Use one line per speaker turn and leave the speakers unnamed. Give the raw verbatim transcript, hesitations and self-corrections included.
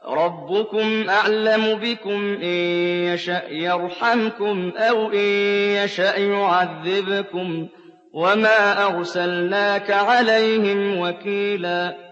رَبُّكُمْ أَعْلَمُ بِكُمْ ۖ إِن يَشَأْ يَرْحَمْكُمْ أَوْ إِن يَشَأْ يُعَذِّبْكُمْ ۖ وَمَا أَرْسَلْنَاكَ عَلَيْهِمْ وَكِيلًا